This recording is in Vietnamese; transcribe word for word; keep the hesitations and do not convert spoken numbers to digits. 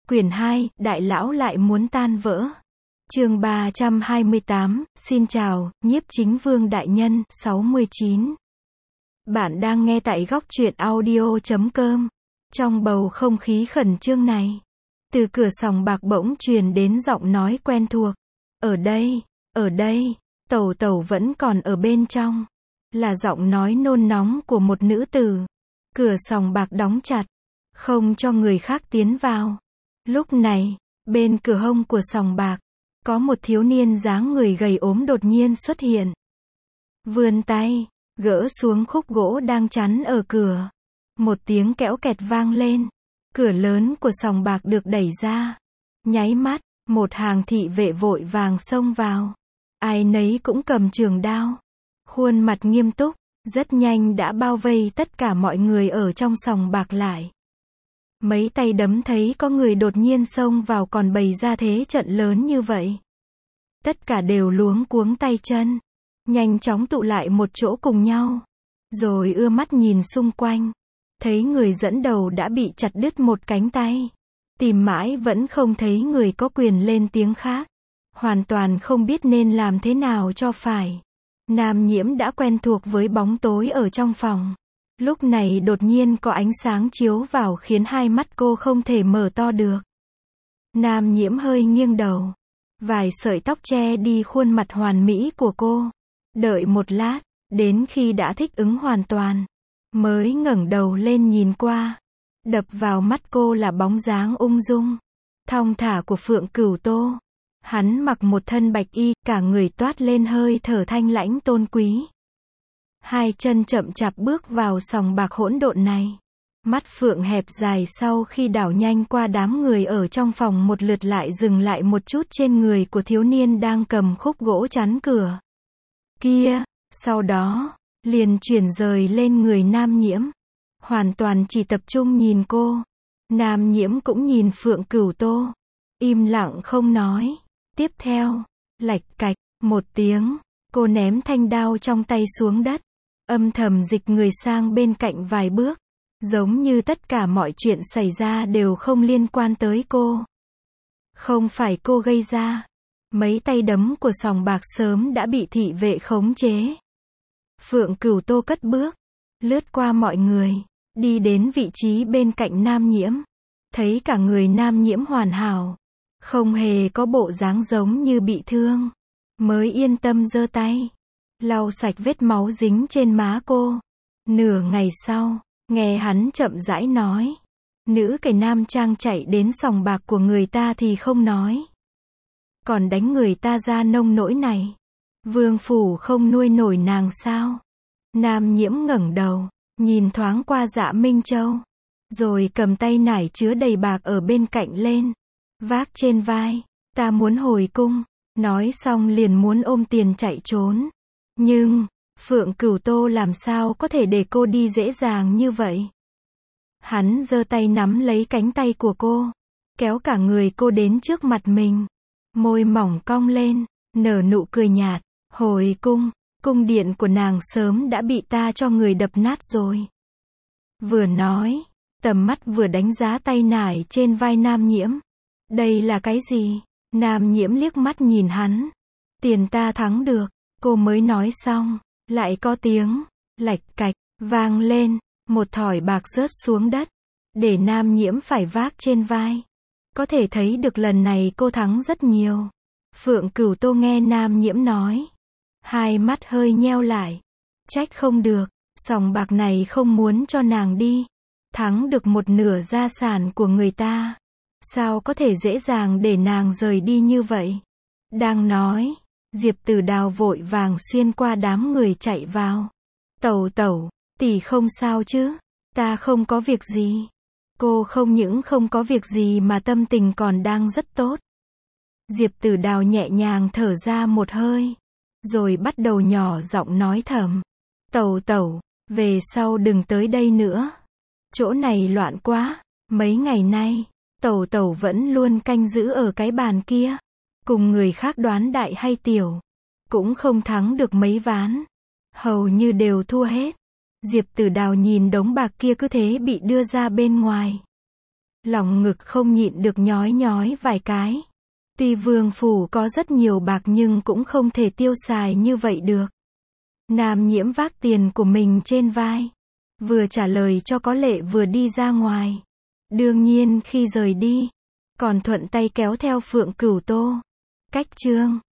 Quyển hai, Đại lão lại muốn tan vỡ. Chương ba trăm hai mươi tám, xin chào, nhiếp chính vương đại nhân, sáu mươi chín. Bạn đang nghe tại góc truyện audio chấm com. Trong bầu không khí khẩn trương này, từ cửa sòng bạc bỗng truyền đến giọng nói quen thuộc. Ở đây, ở đây, Tẩu Tẩu vẫn còn ở bên trong. Là giọng nói nôn nóng của một nữ tử. Cửa sòng bạc đóng chặt, không cho người khác tiến vào. Lúc này, bên cửa hông của sòng bạc, có một thiếu niên dáng người gầy ốm đột nhiên xuất hiện. Vươn tay, gỡ xuống khúc gỗ đang chắn ở cửa. Một tiếng kẽo kẹt vang lên. Cửa lớn của sòng bạc được đẩy ra. Nháy mắt, một hàng thị vệ vội vàng xông vào. Ai nấy cũng cầm trường đao. Khuôn mặt nghiêm túc, rất nhanh đã bao vây tất cả mọi người ở trong sòng bạc lại. Mấy tay đấm thấy có người đột nhiên xông vào còn bày ra thế trận lớn như vậy. Tất cả đều luống cuống tay chân, nhanh chóng tụ lại một chỗ cùng nhau. Rồi ưa mắt nhìn xung quanh, thấy người dẫn đầu đã bị chặt đứt một cánh tay. Tìm mãi vẫn không thấy người có quyền lên tiếng khác. Hoàn toàn không biết nên làm thế nào cho phải. Nam Nhiễm đã quen thuộc với bóng tối ở trong phòng. Lúc này đột nhiên có ánh sáng chiếu vào khiến hai mắt cô không thể mở to được. Nam Nhiễm hơi nghiêng đầu. Vài sợi tóc che đi khuôn mặt hoàn mỹ của cô. Đợi một lát, đến khi đã thích ứng hoàn toàn, mới ngẩng đầu lên nhìn qua. Đập vào mắt cô là bóng dáng ung dung, thong thả của Phượng Cửu Tô. Hắn mặc một thân bạch y, cả người toát lên hơi thở thanh lãnh tôn quý. Hai chân chậm chạp bước vào sòng bạc hỗn độn này. Mắt Phượng hẹp dài sau khi đảo nhanh qua đám người ở trong phòng một lượt lại dừng lại một chút trên người của thiếu niên đang cầm khúc gỗ chắn cửa kia. Sau đó, liền chuyển rời lên người Nam Nhiễm. Hoàn toàn chỉ tập trung nhìn cô. Nam Nhiễm cũng nhìn Phượng Cửu Tô. Im lặng không nói. Tiếp theo, lạch cạch, một tiếng, cô ném thanh đao trong tay xuống đất. Âm thầm dịch người sang bên cạnh vài bước. Giống như tất cả mọi chuyện xảy ra đều không liên quan tới cô. Không phải cô gây ra. Mấy tay đấm của sòng bạc sớm đã bị thị vệ khống chế. Phượng Cửu Tô cất bước, lướt qua mọi người, đi đến vị trí bên cạnh Nam Nhiễm. Thấy cả người Nam Nhiễm hoàn hảo, không hề có bộ dáng giống như bị thương, mới yên tâm giơ tay lau sạch vết máu dính trên má cô. Nửa ngày sau, nghe hắn chậm rãi nói, nữ cải nam trang chạy đến sòng bạc của người ta thì không nói, còn đánh người ta ra nông nỗi này. Vương phủ không nuôi nổi nàng sao? Nam Nhiễm ngẩng đầu, nhìn thoáng qua Dạ Minh Châu, rồi cầm tay nải chứa đầy bạc ở bên cạnh lên, vác trên vai. Ta muốn hồi cung. Nói xong liền muốn ôm tiền chạy trốn. Nhưng, Phượng Cửu Tô làm sao có thể để cô đi dễ dàng như vậy? Hắn giơ tay nắm lấy cánh tay của cô, kéo cả người cô đến trước mặt mình. Môi mỏng cong lên, nở nụ cười nhạt. Hồi cung, cung điện của nàng sớm đã bị ta cho người đập nát rồi. Vừa nói, tầm mắt vừa đánh giá tay nải trên vai Nam Nhiễm. Đây là cái gì? Nam Nhiễm liếc mắt nhìn hắn. Tiền ta thắng được. Cô mới nói xong, lại có tiếng lạch cạch vang lên, một thỏi bạc rớt xuống đất, để Nam Nhiễm phải vác trên vai. Có thể thấy được lần này cô thắng rất nhiều. Phượng Cửu Tô nghe Nam Nhiễm nói, hai mắt hơi nheo lại. Trách không được, sòng bạc này không muốn cho nàng đi. Thắng được một nửa gia sản của người ta, sao có thể dễ dàng để nàng rời đi như vậy? Đang nói, Diệp Tử Đào vội vàng xuyên qua đám người chạy vào. Tẩu tẩu, tỷ không sao chứ? Ta không có việc gì. Cô không những không có việc gì mà tâm tình còn đang rất tốt. Diệp Tử Đào nhẹ nhàng thở ra một hơi, rồi bắt đầu nhỏ giọng nói thầm. Tẩu tẩu, về sau đừng tới đây nữa. Chỗ này loạn quá. Mấy ngày nay, tẩu tẩu vẫn luôn canh giữ ở cái bàn kia. Cùng người khác đoán đại hay tiểu, cũng không thắng được mấy ván. Hầu như đều thua hết. Diệp Tử Đào nhìn đống bạc kia cứ thế bị đưa ra bên ngoài. Lòng ngực không nhịn được nhói nhói vài cái. Tuy vương phủ có rất nhiều bạc nhưng cũng không thể tiêu xài như vậy được. Nam Nhiễm vác tiền của mình trên vai. Vừa trả lời cho có lệ vừa đi ra ngoài. Đương nhiên khi rời đi, còn thuận tay kéo theo Phượng Cửu Tô. Cách chương